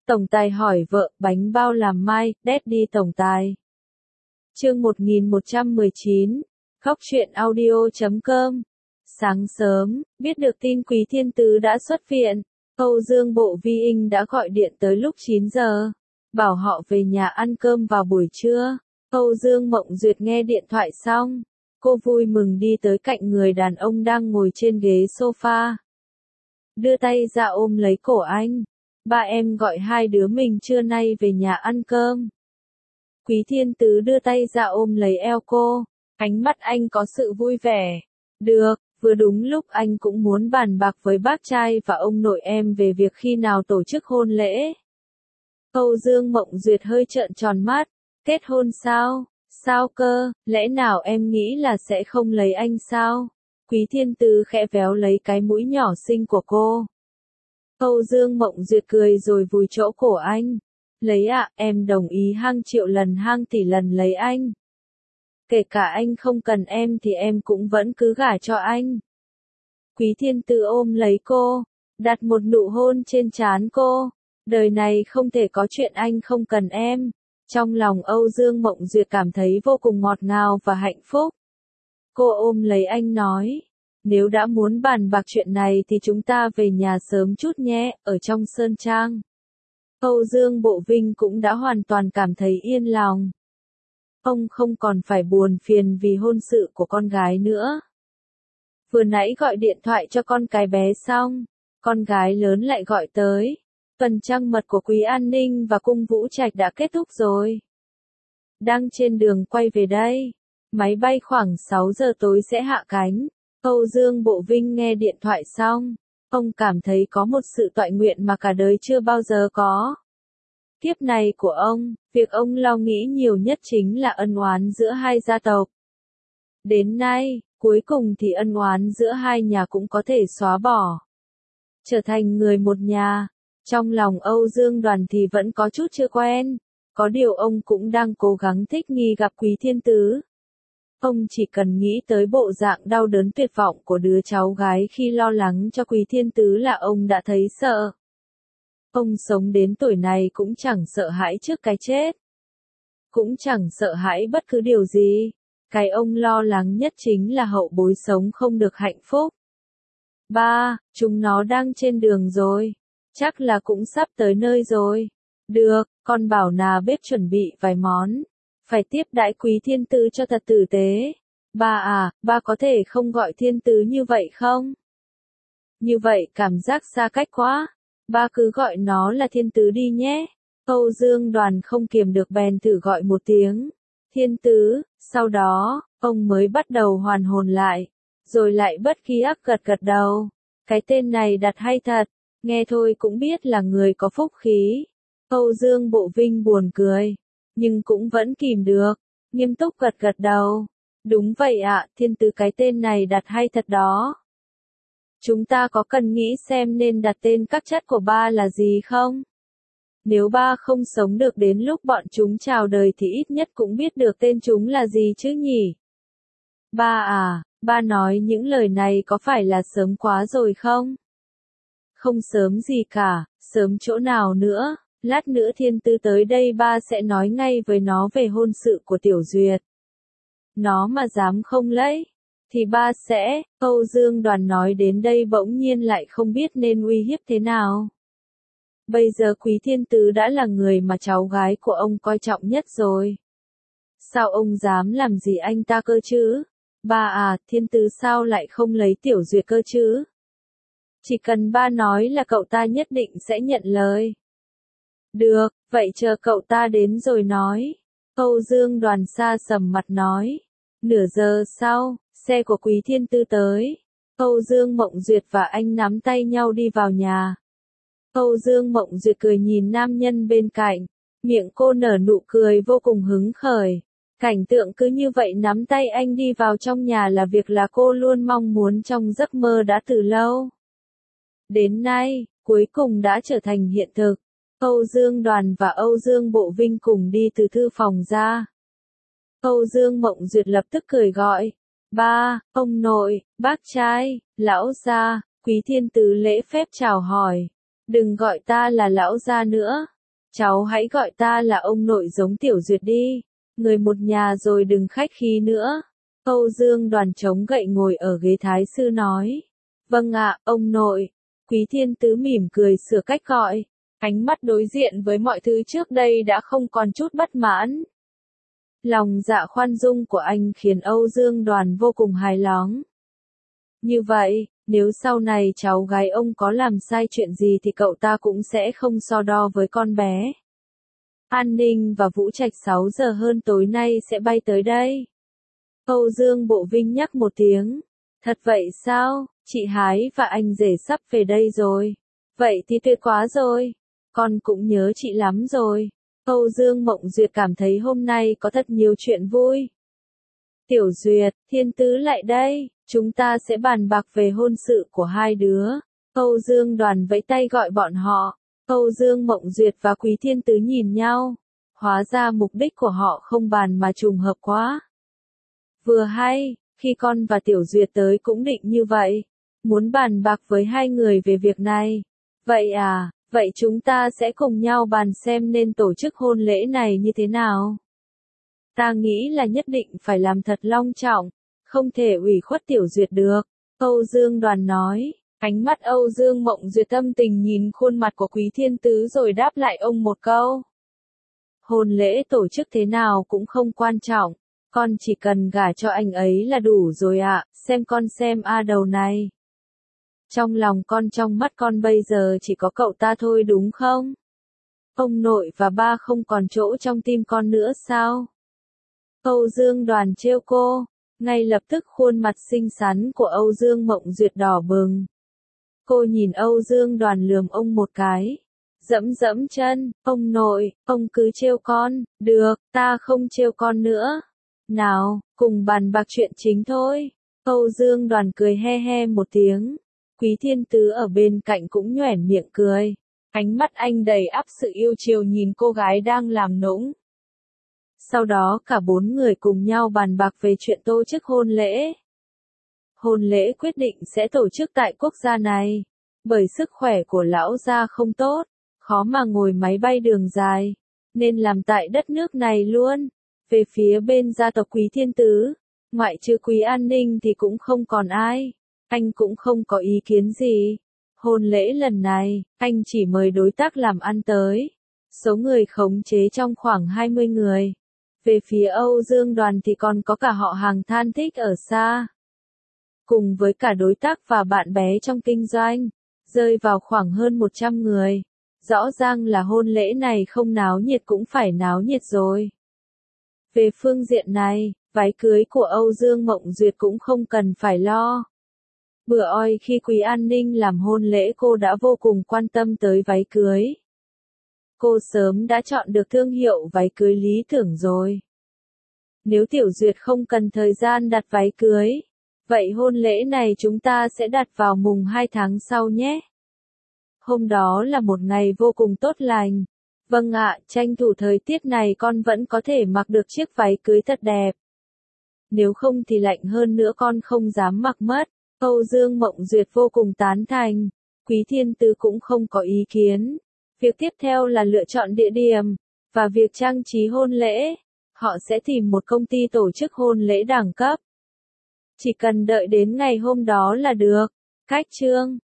Tổng tài hỏi vợ, bánh bao làm mai, Daddy tổng tài. Chương 1119, khóc chuyện audio.com. Sáng sớm, biết được tin Quý Thiên Tứ đã xuất viện, Âu Dương Bộ Vi Inh đã gọi điện tới lúc 9 giờ, bảo họ về nhà ăn cơm vào buổi trưa. Âu Dương Mộng Duyệt nghe điện thoại xong, cô vui mừng đi tới cạnh người đàn ông đang ngồi trên ghế sofa. Đưa tay ra ôm lấy cổ anh. Ba em gọi hai đứa mình trưa nay về nhà ăn cơm. Quý Thiên Tứ đưa tay ra ôm lấy eo cô, ánh mắt anh có sự vui vẻ. Được, vừa đúng lúc anh cũng muốn bàn bạc với bác trai và ông nội em về việc khi nào tổ chức hôn lễ. Âu Dương Mộng Duyệt hơi trợn tròn mắt, kết hôn sao? Sao cơ, lẽ nào em nghĩ là sẽ không lấy anh sao? Quý Thiên Tứ khẽ véo lấy cái mũi nhỏ xinh của cô. Âu Dương Mộng Duyệt cười rồi vùi chỗ cổ anh. Lấy ạ, em đồng ý hàng triệu lần hàng tỷ lần lấy anh. Kể cả anh không cần em thì em cũng vẫn cứ gả cho anh. Quý Thiên Tứ ôm lấy cô, đặt một nụ hôn trên trán cô. Đời này không thể có chuyện anh không cần em. Trong lòng Âu Dương Mộng Duyệt cảm thấy vô cùng ngọt ngào và hạnh phúc. Cô ôm lấy anh nói. Nếu đã muốn bàn bạc chuyện này thì chúng ta về nhà sớm chút nhé, ở trong Sơn Trang. Âu Dương Bộ Vinh cũng đã hoàn toàn cảm thấy yên lòng. Ông không còn phải buồn phiền vì hôn sự của con gái nữa. Vừa nãy gọi điện thoại cho con cái bé xong, con gái lớn lại gọi tới. Tuần trăng mật của Quý An Ninh và Cung Vũ Trạch đã kết thúc rồi. Đang trên đường quay về đây. Máy bay khoảng 6 giờ tối sẽ hạ cánh. Âu Dương Bộ Vinh nghe điện thoại xong, ông cảm thấy có một sự toại nguyện mà cả đời chưa bao giờ có. Kiếp này của ông, việc ông lo nghĩ nhiều nhất chính là ân oán giữa hai gia tộc. Đến nay, cuối cùng thì ân oán giữa hai nhà cũng có thể xóa bỏ. Trở thành người một nhà, trong lòng Âu Dương Đoàn thì vẫn có chút chưa quen, có điều ông cũng đang cố gắng thích nghi gặp Quý Thiên Tứ. Ông chỉ cần nghĩ tới bộ dạng đau đớn tuyệt vọng của đứa cháu gái khi lo lắng cho Quý Thiên Tứ là ông đã thấy sợ. Ông sống đến tuổi này cũng chẳng sợ hãi trước cái chết. Cũng chẳng sợ hãi bất cứ điều gì. Cái ông lo lắng nhất chính là hậu bối sống không được hạnh phúc. Ba, chúng nó đang trên đường rồi. Chắc là cũng sắp tới nơi rồi. Được, con bảo nà bếp chuẩn bị vài món. Phải tiếp đãi Quý Thiên Tứ cho thật tử tế. Ba à, ba có thể không gọi Thiên Tứ như vậy không? Như vậy cảm giác xa cách quá. Ba cứ gọi nó là Thiên Tứ đi nhé. Âu Dương Đoàn không kiềm được bèn thử gọi một tiếng. Thiên Tứ, sau đó, ông mới bắt đầu hoàn hồn lại. Rồi lại bất ký ức gật gật đầu. Cái tên này đặt hay thật. Nghe thôi cũng biết là người có phúc khí. Âu Dương Bộ Vinh buồn cười. Nhưng cũng vẫn kìm được, nghiêm túc gật gật đầu. Đúng vậy ạ, Thiên Tứ cái tên này đặt hay thật đó. Chúng ta có cần nghĩ xem nên đặt tên các chất của ba là gì không? Nếu ba không sống được đến lúc bọn chúng chào đời thì ít nhất cũng biết được tên chúng là gì chứ nhỉ? Ba à, ba nói những lời này có phải là sớm quá rồi không? Không sớm gì cả, sớm chỗ nào nữa? Lát nữa Thiên Tứ tới đây ba sẽ nói ngay với nó về hôn sự của Tiểu Duyệt. Nó mà dám không lấy, thì ba sẽ, Âu Dương Đoàn nói đến đây bỗng nhiên lại không biết nên uy hiếp thế nào. Bây giờ Quý Thiên Tứ đã là người mà cháu gái của ông coi trọng nhất rồi. Sao ông dám làm gì anh ta cơ chứ? Ba à, Thiên Tứ sao lại không lấy Tiểu Duyệt cơ chứ? Chỉ cần ba nói là cậu ta nhất định sẽ nhận lời. Được, vậy chờ cậu ta đến rồi nói. Âu Dương Đoàn xa sầm mặt nói. Nửa giờ sau, xe của Quý Thiên Tứ tới. Âu Dương Mộng Duyệt và anh nắm tay nhau đi vào nhà. Âu Dương Mộng Duyệt cười nhìn nam nhân bên cạnh. Miệng cô nở nụ cười vô cùng hứng khởi. Cảnh tượng cứ như vậy nắm tay anh đi vào trong nhà là việc là cô luôn mong muốn trong giấc mơ đã từ lâu. Đến nay, cuối cùng đã trở thành hiện thực. Âu Dương Đoàn và Âu Dương Bộ Vinh cùng đi từ thư phòng ra. Âu Dương Mộng Duyệt lập tức cười gọi. Ba, ông nội, bác trai, lão gia, Quý Thiên Tứ lễ phép chào hỏi. Đừng gọi ta là lão gia nữa. Cháu hãy gọi ta là ông nội giống Tiểu Duyệt đi. Người một nhà rồi đừng khách khí nữa. Âu Dương Đoàn chống gậy ngồi ở ghế thái sư nói. Vâng ạ, ông nội. Quý Thiên Tứ mỉm cười sửa cách gọi. Ánh mắt đối diện với mọi thứ trước đây đã không còn chút bất mãn. Lòng dạ khoan dung của anh khiến Âu Dương Đoàn vô cùng hài lòng. Như vậy, nếu sau này cháu gái ông có làm sai chuyện gì thì cậu ta cũng sẽ không so đo với con bé. An Ninh và Vũ Trạch 6 giờ hơn tối nay sẽ bay tới đây. Âu Dương Bộ Vinh nhắc một tiếng. Thật vậy sao, chị Hái và anh rể sắp về đây rồi. Vậy thì tuyệt quá rồi. Con cũng nhớ chị lắm rồi. Âu Dương Mộng Duyệt cảm thấy hôm nay có thật nhiều chuyện vui. Tiểu Duyệt, Thiên Tứ lại đây, chúng ta sẽ bàn bạc về hôn sự của hai đứa. Âu Dương Đoàn vẫy tay gọi bọn họ. Âu Dương Mộng Duyệt và Quý Thiên Tứ nhìn nhau. Hóa ra mục đích của họ không bàn mà trùng hợp quá. Vừa hay, khi con và Tiểu Duyệt tới cũng định như vậy. Muốn bàn bạc với hai người về việc này. Vậy à, vậy chúng ta sẽ cùng nhau bàn xem nên tổ chức hôn lễ này như thế nào. Ta nghĩ là nhất định phải làm thật long trọng, không thể ủy khuất Tiểu Duyệt được. Âu Dương Đoàn nói. Ánh mắt Âu Dương Mộng Duyệt tâm tình nhìn khuôn mặt của Quý Thiên Tứ rồi đáp lại ông một câu. Hôn lễ tổ chức thế nào cũng không quan trọng, con chỉ cần gả cho anh ấy là đủ rồi ạ, xem con xem a đầu này. Trong lòng con trong mắt con bây giờ chỉ có cậu ta thôi đúng không? Ông nội và ba không còn chỗ trong tim con nữa sao? Âu Dương Đoàn trêu cô, ngay lập tức khuôn mặt xinh xắn của Âu Dương Mộng Duyệt đỏ bừng. Cô nhìn Âu Dương Đoàn lườm ông một cái. Dẫm dẫm chân, ông nội, ông cứ trêu con, được, ta không trêu con nữa. Nào, cùng bàn bạc chuyện chính thôi. Âu Dương Đoàn cười he he một tiếng. Quý Thiên Tứ ở bên cạnh cũng nhoẻn miệng cười. Ánh mắt anh đầy ắp sự yêu chiều nhìn cô gái đang làm nũng. Sau đó cả bốn người cùng nhau bàn bạc về chuyện tổ chức hôn lễ. Hôn lễ quyết định sẽ tổ chức tại quốc gia này. Bởi sức khỏe của lão gia không tốt, khó mà ngồi máy bay đường dài, nên làm tại đất nước này luôn. Về phía bên gia tộc Quý Thiên Tứ, ngoại trừ Quý An Ninh thì cũng không còn ai. Anh cũng không có ý kiến gì. Hôn lễ lần này, anh chỉ mời đối tác làm ăn tới. Số người khống chế trong khoảng 20 người. Về phía Âu Dương Đoàn thì còn có cả họ hàng thân thích ở xa. Cùng với cả đối tác và bạn bè trong kinh doanh, rơi vào khoảng hơn 100 người. Rõ ràng là hôn lễ này không náo nhiệt cũng phải náo nhiệt rồi. Về phương diện này, váy cưới của Âu Dương Mộng Duyệt cũng không cần phải lo. Bữa oi khi Quý An Ninh làm hôn lễ cô đã vô cùng quan tâm tới váy cưới. Cô sớm đã chọn được thương hiệu váy cưới lý tưởng rồi. Nếu Tiểu Duyệt không cần thời gian đặt váy cưới, vậy hôn lễ này chúng ta sẽ đặt vào mùng 2 tháng sau nhé. Hôm đó là một ngày vô cùng tốt lành. Vâng ạ, tranh thủ thời tiết này con vẫn có thể mặc được chiếc váy cưới thật đẹp. Nếu không thì lạnh hơn nữa con không dám mặc mất. Âu Dương Mộng Duyệt vô cùng tán thành. Quý Thiên Tứ cũng không có ý kiến. Việc tiếp theo là lựa chọn địa điểm, và việc trang trí hôn lễ. Họ sẽ tìm một công ty tổ chức hôn lễ đẳng cấp. Chỉ cần đợi đến ngày hôm đó là được. Cách chương